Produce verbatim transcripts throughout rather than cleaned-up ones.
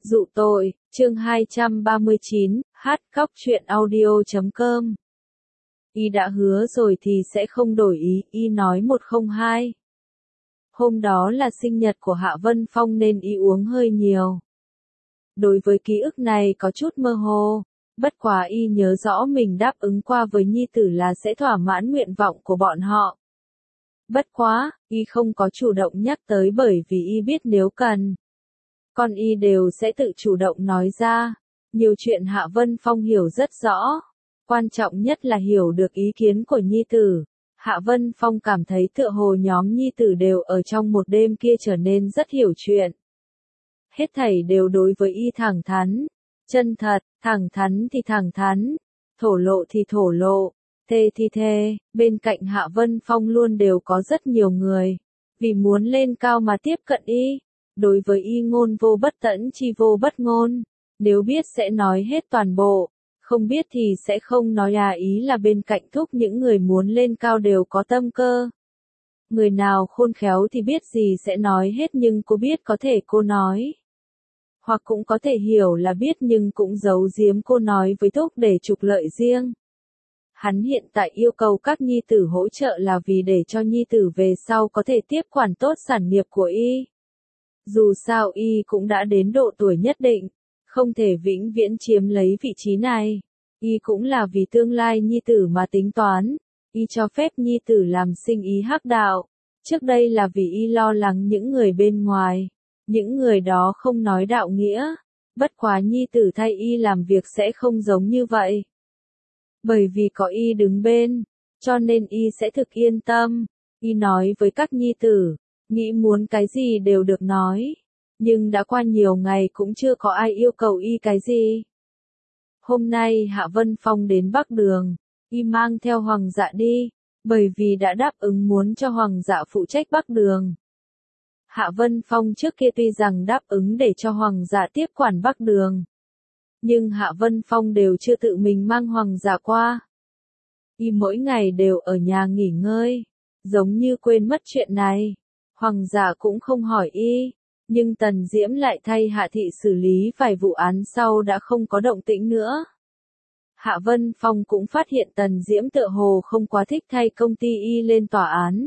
Dụ tội, chương hai trăm ba mươi chín, hát khóc truyện audio chấm com. Y đã hứa rồi thì sẽ không đổi ý, Y nói một không hai. Hôm đó là sinh nhật của Hạ Vân Phong nên Y uống hơi nhiều. Đối với ký ức này có chút mơ hồ, bất quá Y nhớ rõ mình đáp ứng qua với nhi tử là sẽ thỏa mãn nguyện vọng của bọn họ. Bất quá, Y không có chủ động nhắc tới bởi vì Y biết nếu cần, con Y đều sẽ tự chủ động nói ra. Nhiều chuyện Hạ Vân Phong hiểu rất rõ. Quan trọng nhất là hiểu được ý kiến của nhi tử. Hạ Vân Phong cảm thấy tựa hồ nhóm nhi tử đều ở trong một đêm kia trở nên rất hiểu chuyện. Hết thảy đều đối với Y thẳng thắn, chân thật, thẳng thắn thì thẳng thắn, thổ lộ thì thổ lộ, thề thì thề. Bên cạnh Hạ Vân Phong luôn đều có rất nhiều người, vì muốn lên cao mà tiếp cận Y. Đối với Y ngôn vô bất tẫn chi vô bất ngôn, nếu biết sẽ nói hết toàn bộ, không biết thì sẽ không nói. À, ý là bên cạnh thúc những người muốn lên cao đều có tâm cơ. Người nào khôn khéo thì biết gì sẽ nói hết, nhưng cô biết có thể cô nói. Hoặc cũng có thể hiểu là biết nhưng cũng giấu giếm cô nói với thúc để trục lợi riêng. Hắn hiện tại yêu cầu các nhi tử hỗ trợ là vì để cho nhi tử về sau có thể tiếp quản tốt sản nghiệp của Y. Dù sao Y cũng đã đến độ tuổi nhất định, không thể vĩnh viễn chiếm lấy vị trí này. Y cũng là vì tương lai nhi tử mà tính toán. Y cho phép nhi tử làm sinh ý hắc đạo. Trước đây là vì Y lo lắng những người bên ngoài. Những người đó không nói đạo nghĩa. Bất quá nhi tử thay Y làm việc sẽ không giống như vậy. Bởi vì có Y đứng bên, cho nên Y sẽ thực yên tâm. Y nói với các nhi tử, nghĩ muốn cái gì đều được nói. Nhưng đã qua nhiều ngày cũng chưa có ai yêu cầu Y cái gì. Hôm nay Hạ Vân Phong đến Bắc Đường, Y mang theo Hoàng dạ đi, bởi vì đã đáp ứng muốn cho Hoàng dạ phụ trách Bắc Đường. Hạ Vân Phong trước kia tuy rằng đáp ứng để cho Hoàng dạ tiếp quản Bắc Đường, nhưng Hạ Vân Phong đều chưa tự mình mang Hoàng dạ qua. Y mỗi ngày đều ở nhà nghỉ ngơi, giống như quên mất chuyện này. Hoàng dạ cũng không hỏi Y, nhưng Tần Diễm lại thay Hạ thị xử lý vài vụ án sau đã không có động tĩnh nữa. Hạ Vân Phong cũng phát hiện Tần Diễm tựa hồ không quá thích thay công ty Y lên tòa án.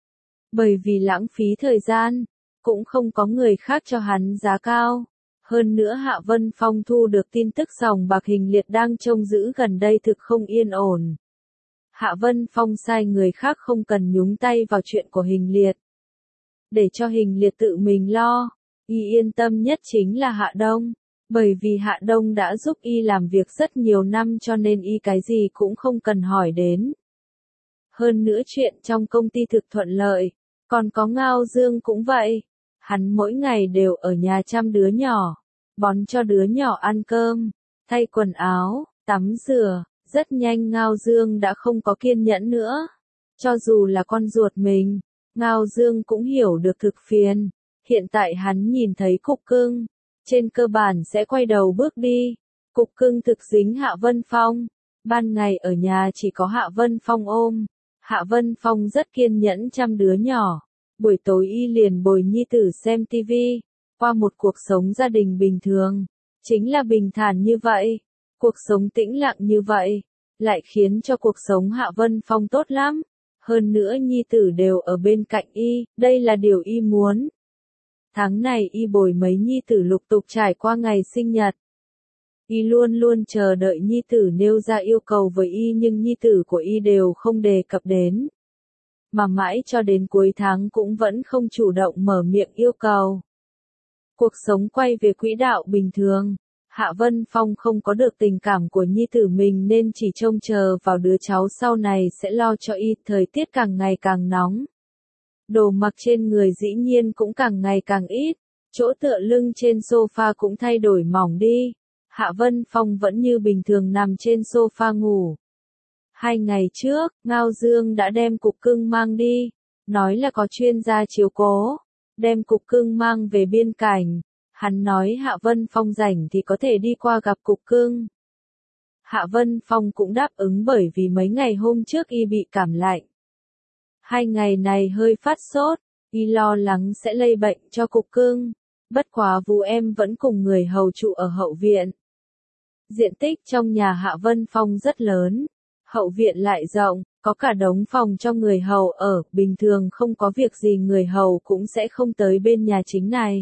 Bởi vì lãng phí thời gian, cũng không có người khác cho hắn giá cao. Hơn nữa Hạ Vân Phong thu được tin tức sòng bạc Hình Liệt đang trông giữ gần đây thực không yên ổn. Hạ Vân Phong sai người khác không cần nhúng tay vào chuyện của Hình Liệt, để cho Hình Liệt tự mình lo. Y yên tâm nhất chính là Hạ Đông, bởi vì Hạ Đông đã giúp Y làm việc rất nhiều năm cho nên Y cái gì cũng không cần hỏi đến. Hơn nữa chuyện trong công ty thực thuận lợi, còn có Ngao Dương cũng vậy. Hắn mỗi ngày đều ở nhà chăm đứa nhỏ, bón cho đứa nhỏ ăn cơm, thay quần áo, tắm rửa. Rất nhanh Ngao Dương đã không có kiên nhẫn nữa. Cho dù là con ruột mình, Ngao Dương cũng hiểu được thực phiền. Hiện tại hắn nhìn thấy Cục Cưng, trên cơ bản sẽ quay đầu bước đi. Cục Cưng thực dính Hạ Vân Phong. Ban ngày ở nhà chỉ có Hạ Vân Phong ôm. Hạ Vân Phong rất kiên nhẫn chăm đứa nhỏ. Buổi tối Y liền bồi nhi tử xem tivi. Qua một cuộc sống gia đình bình thường, chính là bình thản như vậy. Cuộc sống tĩnh lặng như vậy, lại khiến cho cuộc sống Hạ Vân Phong tốt lắm. Hơn nữa nhi tử đều ở bên cạnh Y, đây là điều Y muốn. Tháng này Y bồi mấy nhi tử lục tục trải qua ngày sinh nhật. Y luôn luôn chờ đợi nhi tử nêu ra yêu cầu với Y nhưng nhi tử của Y đều không đề cập đến. Mà mãi cho đến cuối tháng cũng vẫn không chủ động mở miệng yêu cầu. Cuộc sống quay về quỹ đạo bình thường. Hạ Vân Phong không có được tình cảm của nhi tử mình nên chỉ trông chờ vào đứa cháu sau này sẽ lo cho Y. Thời tiết càng ngày càng nóng. Đồ mặc trên người dĩ nhiên cũng càng ngày càng ít. Chỗ tựa lưng trên sofa cũng thay đổi mỏng đi. Hạ Vân Phong vẫn như bình thường nằm trên sofa ngủ. Hai ngày trước, Ngao Dương đã đem Cục Cưng mang đi. Nói là có chuyên gia chiếu cố. Đem Cục Cưng mang về biên cảnh. Hắn nói Hạ Vân Phong rảnh thì có thể đi qua gặp Cục Cưng. Hạ Vân Phong cũng đáp ứng bởi vì mấy ngày hôm trước Y bị cảm lạnh. Hai ngày này hơi phát sốt, Y lo lắng sẽ lây bệnh cho Cục Cưng. Bất quá Vũ em vẫn cùng người hầu trụ ở hậu viện. Diện tích trong nhà Hạ Vân Phong rất lớn, hậu viện lại rộng, có cả đống phòng cho người hầu ở, bình thường không có việc gì người hầu cũng sẽ không tới bên nhà chính này.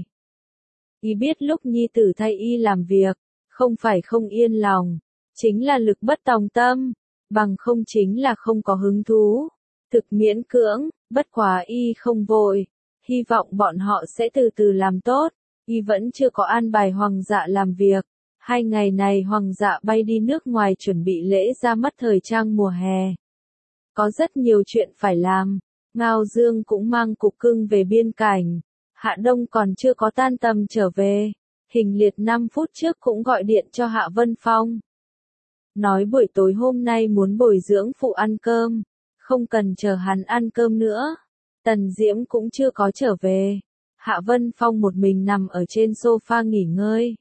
Y biết lúc nhi tử thay y làm việc, không phải không yên lòng, chính là lực bất tòng tâm, bằng không chính là không có hứng thú, thực miễn cưỡng, bất quá y không vội, hy vọng bọn họ sẽ từ từ làm tốt, y vẫn chưa có an bài Hoàng dạ làm việc. Hai ngày này Hoàng dạ bay đi nước ngoài chuẩn bị lễ ra mắt thời trang mùa hè. Có rất nhiều chuyện phải làm, Ngao Dương cũng mang cục cưng về biên cảnh, Hạ Đông còn chưa có tan tầm trở về, Hình Liệt năm phút trước cũng gọi điện cho Hạ Vân Phong. Nói buổi tối hôm nay muốn bồi dưỡng phụ ăn cơm, không cần chờ hắn ăn cơm nữa. Tần Diễm cũng chưa có trở về, Hạ Vân Phong một mình nằm ở trên sofa nghỉ ngơi.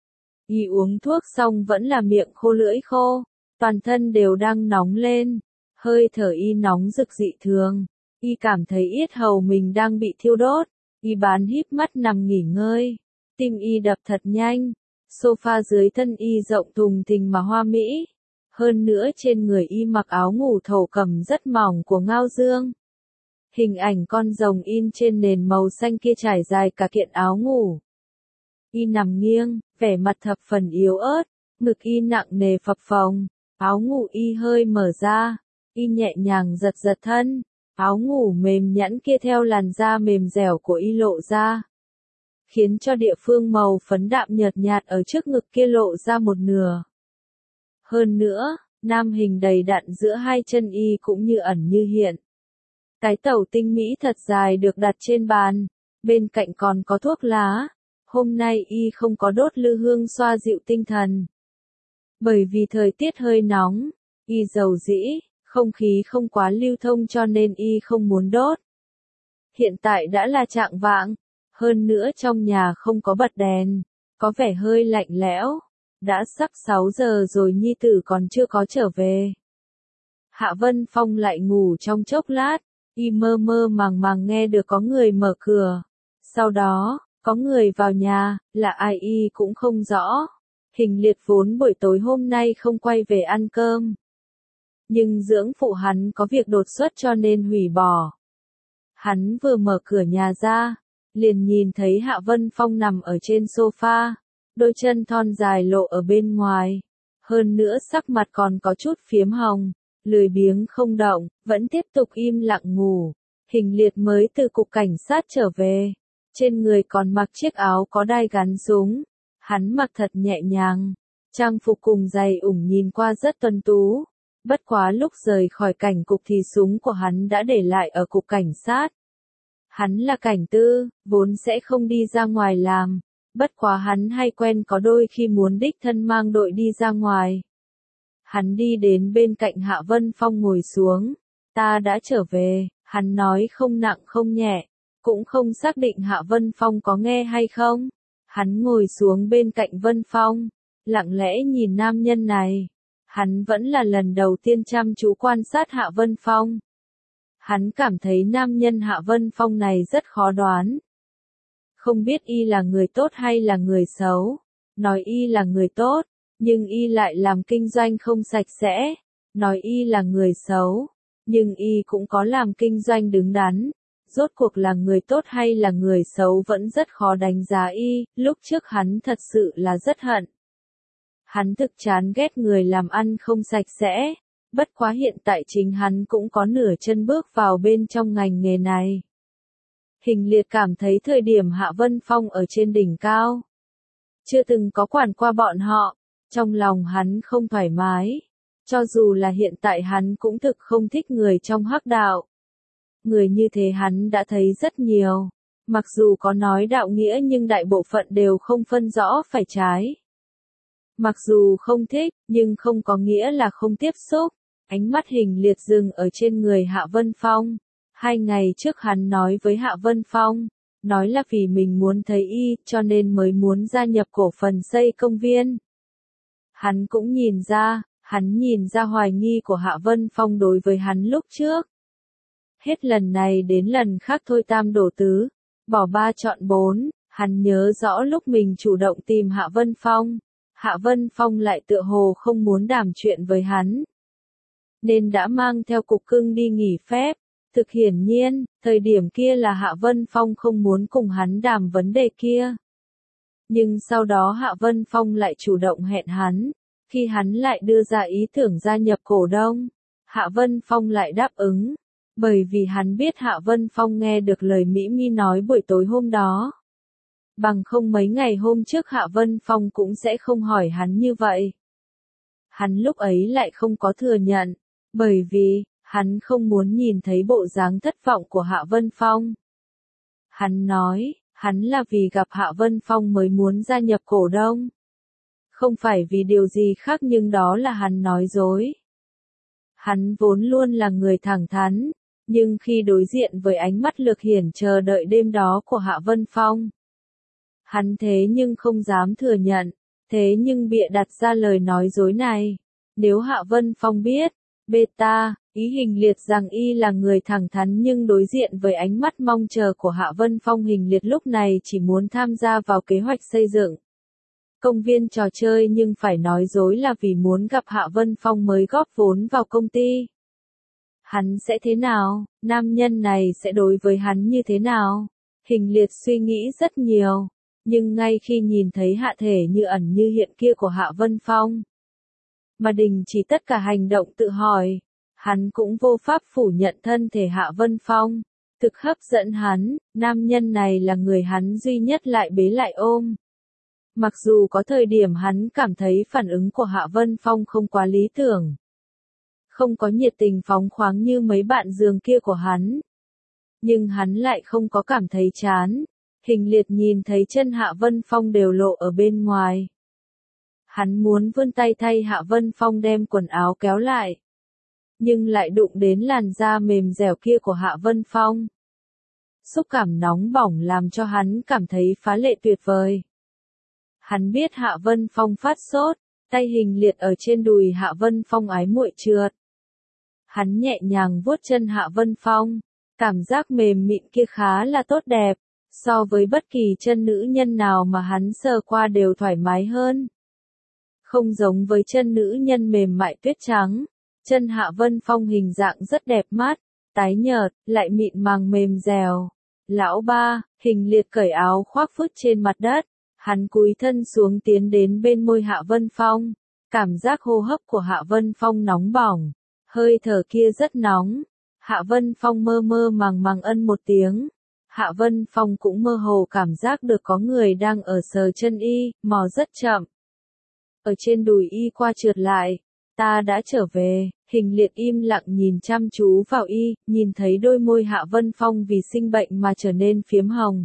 Y uống thuốc xong vẫn là miệng khô lưỡi khô, toàn thân đều đang nóng lên, hơi thở y nóng rực dị thường, y cảm thấy yết hầu mình đang bị thiêu đốt, y bán híp mắt nằm nghỉ ngơi, tim y đập thật nhanh, sofa dưới thân y rộng thùng thình mà hoa mỹ, hơn nữa trên người y mặc áo ngủ thổ cẩm rất mỏng của Ngao Dương. Hình ảnh con rồng in trên nền màu xanh kia trải dài cả kiện áo ngủ. Y nằm nghiêng, vẻ mặt thập phần yếu ớt, ngực y nặng nề phập phồng, áo ngủ y hơi mở ra, y nhẹ nhàng giật giật thân, áo ngủ mềm nhẵn kia theo làn da mềm dẻo của y lộ ra, khiến cho địa phương màu phấn đạm nhợt nhạt ở trước ngực kia lộ ra một nửa. Hơn nữa, nam hình đầy đặn giữa hai chân y cũng như ẩn như hiện. Cái tẩu tinh mỹ thật dài được đặt trên bàn, bên cạnh còn có thuốc lá. Hôm nay y không có đốt lư hương xoa dịu tinh thần. Bởi vì thời tiết hơi nóng, y dầu dĩ, không khí không quá lưu thông cho nên y không muốn đốt. Hiện tại đã là chạng vạng, hơn nữa trong nhà không có bật đèn, có vẻ hơi lạnh lẽo. Đã sắp sáu giờ rồi nhi tử còn chưa có trở về. Hạ Vân Phong lại ngủ trong chốc lát, y mơ mơ màng màng nghe được có người mở cửa. Sau đó, có người vào nhà, là ai y cũng không rõ. Hình Liệt vốn buổi tối hôm nay không quay về ăn cơm. Nhưng dưỡng phụ hắn có việc đột xuất cho nên hủy bỏ. Hắn vừa mở cửa nhà ra, liền nhìn thấy Hạ Vân Phong nằm ở trên sofa, đôi chân thon dài lộ ở bên ngoài. Hơn nữa sắc mặt còn có chút phiếm hồng, lười biếng không động, vẫn tiếp tục im lặng ngủ. Hình Liệt mới từ cục cảnh sát trở về. Trên người còn mặc chiếc áo có đai gắn súng, hắn mặc thật nhẹ nhàng, trang phục cùng giày ủng nhìn qua rất tuấn tú, bất quá lúc rời khỏi cảnh cục thì súng của hắn đã để lại ở cục cảnh sát. Hắn là cảnh tư, vốn sẽ không đi ra ngoài làm, bất quá hắn hay quen có đôi khi muốn đích thân mang đội đi ra ngoài. Hắn đi đến bên cạnh Hạ Vân Phong ngồi xuống, ta đã trở về, hắn nói không nặng không nhẹ. Cũng không xác định Hạ Vân Phong có nghe hay không. Hắn ngồi xuống bên cạnh Vân Phong, lặng lẽ nhìn nam nhân này. Hắn vẫn là lần đầu tiên chăm chú quan sát Hạ Vân Phong. Hắn cảm thấy nam nhân Hạ Vân Phong này rất khó đoán. Không biết y là người tốt hay là người xấu. Nói y là người tốt, nhưng y lại làm kinh doanh không sạch sẽ. Nói y là người xấu, nhưng y cũng có làm kinh doanh đứng đắn. Rốt cuộc là người tốt hay là người xấu vẫn rất khó đánh giá y, lúc trước hắn thật sự là rất hận. Hắn thực chán ghét người làm ăn không sạch sẽ, bất quá hiện tại chính hắn cũng có nửa chân bước vào bên trong ngành nghề này. Hình Liệt cảm thấy thời điểm Hạ Vân Phong ở trên đỉnh cao, chưa từng có quản qua bọn họ, trong lòng hắn không thoải mái, cho dù là hiện tại hắn cũng thực không thích người trong hắc đạo. Người như thế hắn đã thấy rất nhiều, mặc dù có nói đạo nghĩa nhưng đại bộ phận đều không phân rõ phải trái. Mặc dù không thích, nhưng không có nghĩa là không tiếp xúc. Ánh mắt Hình Liệt dừng ở trên người Hạ Vân Phong. Hai ngày trước hắn nói với Hạ Vân Phong, nói là vì mình muốn thấy y, cho nên mới muốn gia nhập cổ phần xây công viên. Hắn cũng nhìn ra, hắn nhìn ra hoài nghi của Hạ Vân Phong đối với hắn lúc trước. Hết lần này đến lần khác thôi tam đổ tứ, bỏ ba chọn bốn, Hắn nhớ rõ lúc mình chủ động tìm Hạ Vân Phong, Hạ Vân Phong lại tựa hồ không muốn đàm chuyện với hắn, nên đã mang theo cục cưng đi nghỉ phép. Thực hiển nhiên, thời điểm kia là Hạ Vân Phong không muốn cùng hắn đàm vấn đề kia. Nhưng sau đó Hạ Vân Phong lại chủ động hẹn hắn, khi hắn lại đưa ra ý tưởng gia nhập cổ đông, Hạ Vân Phong lại đáp ứng, bởi vì hắn biết Hạ Vân Phong nghe được lời Mỹ Mi nói buổi tối hôm đó. Bằng không mấy ngày hôm trước Hạ Vân Phong cũng sẽ không hỏi hắn như vậy. Hắn lúc ấy lại không có thừa nhận, bởi vì, hắn không muốn nhìn thấy bộ dáng thất vọng của Hạ Vân Phong. Hắn nói, hắn là vì gặp Hạ Vân Phong mới muốn gia nhập cổ đông. Không phải vì điều gì khác, nhưng đó là hắn nói dối. Hắn vốn luôn là người thẳng thắn, nhưng khi đối diện với ánh mắt Lược Hiển chờ đợi đêm đó của Hạ Vân Phong, hắn thế nhưng không dám thừa nhận, thế nhưng bịa đặt ra lời nói dối này. Nếu Hạ Vân Phong biết, beta, ý Hình Liệt rằng y là người thẳng thắn, nhưng đối diện với ánh mắt mong chờ của Hạ Vân Phong, Hình Liệt lúc này chỉ muốn tham gia vào kế hoạch xây dựng công viên trò chơi, nhưng phải nói dối là vì muốn gặp Hạ Vân Phong mới góp vốn vào công ty. Hắn sẽ thế nào? Nam nhân này sẽ đối với hắn như thế nào? Hình Liệt suy nghĩ rất nhiều, nhưng ngay khi nhìn thấy hạ thể như ẩn như hiện kia của Hạ Vân Phong, mà đình chỉ tất cả hành động tự hỏi, hắn cũng vô pháp phủ nhận thân thể Hạ Vân Phong thực hấp dẫn hắn. Nam nhân này là người hắn duy nhất lại bế lại ôm. Mặc dù có thời điểm hắn cảm thấy phản ứng của Hạ Vân Phong không quá lý tưởng, không có nhiệt tình phóng khoáng như mấy bạn giường kia của hắn, nhưng hắn lại không có cảm thấy chán. Hình Liệt nhìn thấy chân Hạ Vân Phong đều lộ ở bên ngoài. Hắn muốn vươn tay thay Hạ Vân Phong đem quần áo kéo lại, nhưng lại đụng đến làn da mềm dẻo kia của Hạ Vân Phong. Xúc cảm nóng bỏng làm cho hắn cảm thấy phá lệ tuyệt vời. Hắn biết Hạ Vân Phong phát sốt, tay Hình Liệt ở trên đùi Hạ Vân Phong ái muội trượt. Hắn nhẹ nhàng vuốt chân Hạ Vân Phong, cảm giác mềm mịn kia khá là tốt đẹp, so với bất kỳ chân nữ nhân nào mà hắn sờ qua đều thoải mái hơn. Không giống với chân nữ nhân mềm mại tuyết trắng, chân Hạ Vân Phong hình dạng rất đẹp mắt, tái nhợt, lại mịn màng mềm dẻo. Lão ba, Hình Liệt cởi áo khoác vứt trên mặt đất, hắn cúi thân xuống tiến đến bên môi Hạ Vân Phong, cảm giác hô hấp của Hạ Vân Phong nóng bỏng, hơi thở kia rất nóng. Hạ Vân Phong mơ mơ màng màng ân một tiếng. Hạ Vân Phong cũng mơ hồ cảm giác được có người đang ở sờ chân y, mò rất chậm. Ở trên đùi y qua trượt lại, ta đã trở về. Hình Liệt im lặng nhìn chăm chú vào y, nhìn thấy đôi môi Hạ Vân Phong vì sinh bệnh mà trở nên phiếm hồng.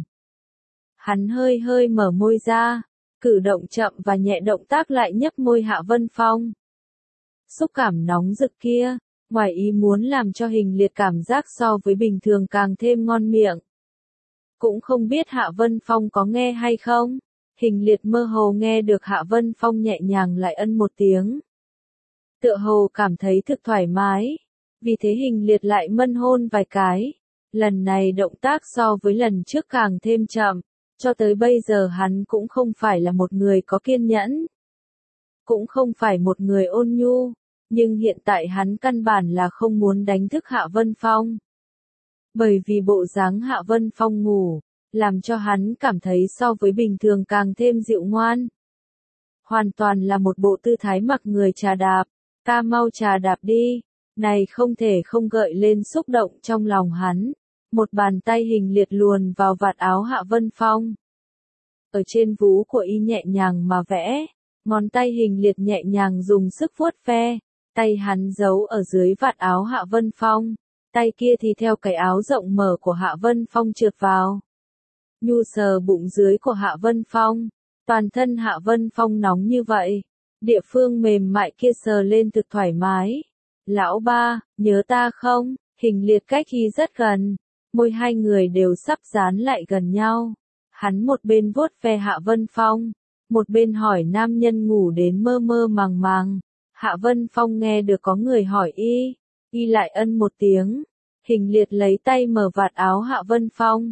Hắn hơi hơi mở môi ra, cử động chậm và nhẹ động tác lại nhấp môi Hạ Vân Phong. Xúc cảm nóng rực kia, ngoài ý muốn làm cho Hình Liệt cảm giác so với bình thường càng thêm ngon miệng. Cũng không biết Hạ Vân Phong có nghe hay không, Hình Liệt mơ hồ nghe được Hạ Vân Phong nhẹ nhàng lại ân một tiếng. Tựa hồ cảm thấy thực thoải mái, vì thế Hình Liệt lại mân hôn vài cái. Lần này động tác so với lần trước càng thêm chậm, cho tới bây giờ hắn cũng không phải là một người có kiên nhẫn, cũng không phải một người ôn nhu, nhưng hiện tại hắn căn bản là không muốn đánh thức Hạ Vân Phong. Bởi vì bộ dáng Hạ Vân Phong ngủ, làm cho hắn cảm thấy so với bình thường càng thêm dịu ngoan. Hoàn toàn là một bộ tư thái mặc người trà đạp, ta mau trà đạp đi, này không thể không gợi lên xúc động trong lòng hắn. Một bàn tay Hình Liệt luồn vào vạt áo Hạ Vân Phong. Ở trên vú của y nhẹ nhàng mà vẽ, ngón tay Hình Liệt nhẹ nhàng dùng sức vuốt ve, tay hắn giấu ở dưới vạt áo Hạ Vân Phong, tay kia thì theo cái áo rộng mở của Hạ Vân Phong trượt vào. Nhu sờ bụng dưới của Hạ Vân Phong, toàn thân Hạ Vân Phong nóng như vậy, địa phương mềm mại kia sờ lên thực thoải mái. Lão ba, nhớ ta không? Hình Liệt cách y rất gần, môi hai người đều sắp dán lại gần nhau. Hắn một bên vuốt ve Hạ Vân Phong, một bên hỏi nam nhân ngủ đến mơ mơ màng màng. Hạ Vân Phong nghe được có người hỏi y, y lại ân một tiếng. Hình Liệt lấy tay mở vạt áo Hạ Vân Phong,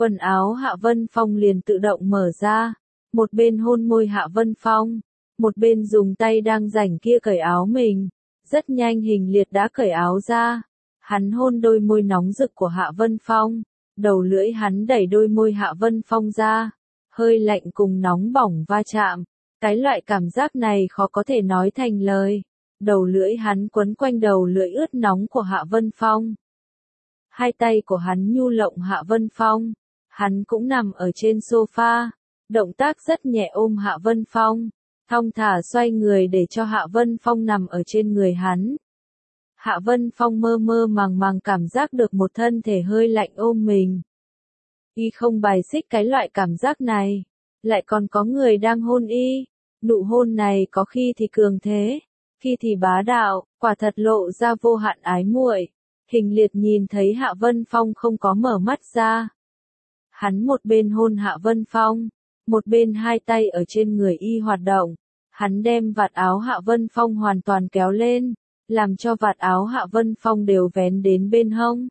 quần áo Hạ Vân Phong liền tự động mở ra, một bên hôn môi Hạ Vân Phong, một bên dùng tay đang rảnh kia cởi áo mình. Rất nhanh Hình Liệt đã cởi áo ra, hắn hôn đôi môi nóng rực của Hạ Vân Phong, đầu lưỡi hắn đẩy đôi môi Hạ Vân Phong ra, hơi lạnh cùng nóng bỏng va chạm, cái loại cảm giác này khó có thể nói thành lời. Đầu lưỡi hắn quấn quanh đầu lưỡi ướt nóng của Hạ Vân Phong. Hai tay của hắn nhu lộng Hạ Vân Phong, hắn cũng nằm ở trên sofa, động tác rất nhẹ ôm Hạ Vân Phong, thong thả xoay người để cho Hạ Vân Phong nằm ở trên người hắn. Hạ Vân Phong mơ mơ màng màng cảm giác được một thân thể hơi lạnh ôm mình. Y không bài xích cái loại cảm giác này, lại còn có người đang hôn y, nụ hôn này có khi thì cường thế, khi thì bá đạo, quả thật lộ ra vô hạn ái muội. Hình Liệt nhìn thấy Hạ Vân Phong không có mở mắt ra. Hắn một bên hôn Hạ Vân Phong, một bên hai tay ở trên người y hoạt động. Hắn đem vạt áo Hạ Vân Phong hoàn toàn kéo lên, làm cho vạt áo Hạ Vân Phong đều vén đến bên hông.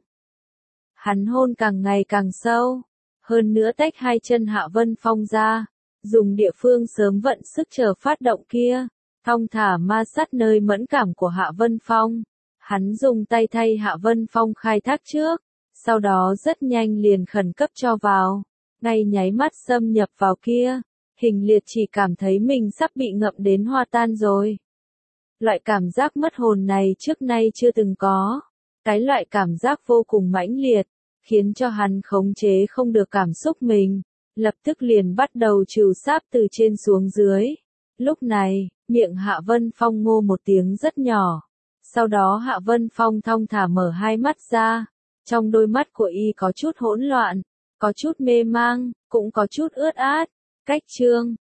Hắn hôn càng ngày càng sâu, hơn nữa tách hai chân Hạ Vân Phong ra, dùng địa phương sớm vận sức chờ phát động kia, thong thả ma sát nơi mẫn cảm của Hạ Vân Phong. Hắn dùng tay thay Hạ Vân Phong khai thác trước, sau đó rất nhanh liền khẩn cấp cho vào, ngay nháy mắt xâm nhập vào kia. Hình Liệt chỉ cảm thấy mình sắp bị ngậm đến hoa tan rồi. Loại cảm giác mất hồn này trước nay chưa từng có. Cái loại cảm giác vô cùng mãnh liệt, khiến cho hắn khống chế không được cảm xúc mình, lập tức liền bắt đầu trừ sáp từ trên xuống dưới. Lúc này, miệng Hạ Vân Phong ngô một tiếng rất nhỏ. Sau đó Hạ Vân Phong thong thả mở hai mắt ra, trong đôi mắt của y có chút hỗn loạn, có chút mê mang, cũng có chút ướt át. Cách chương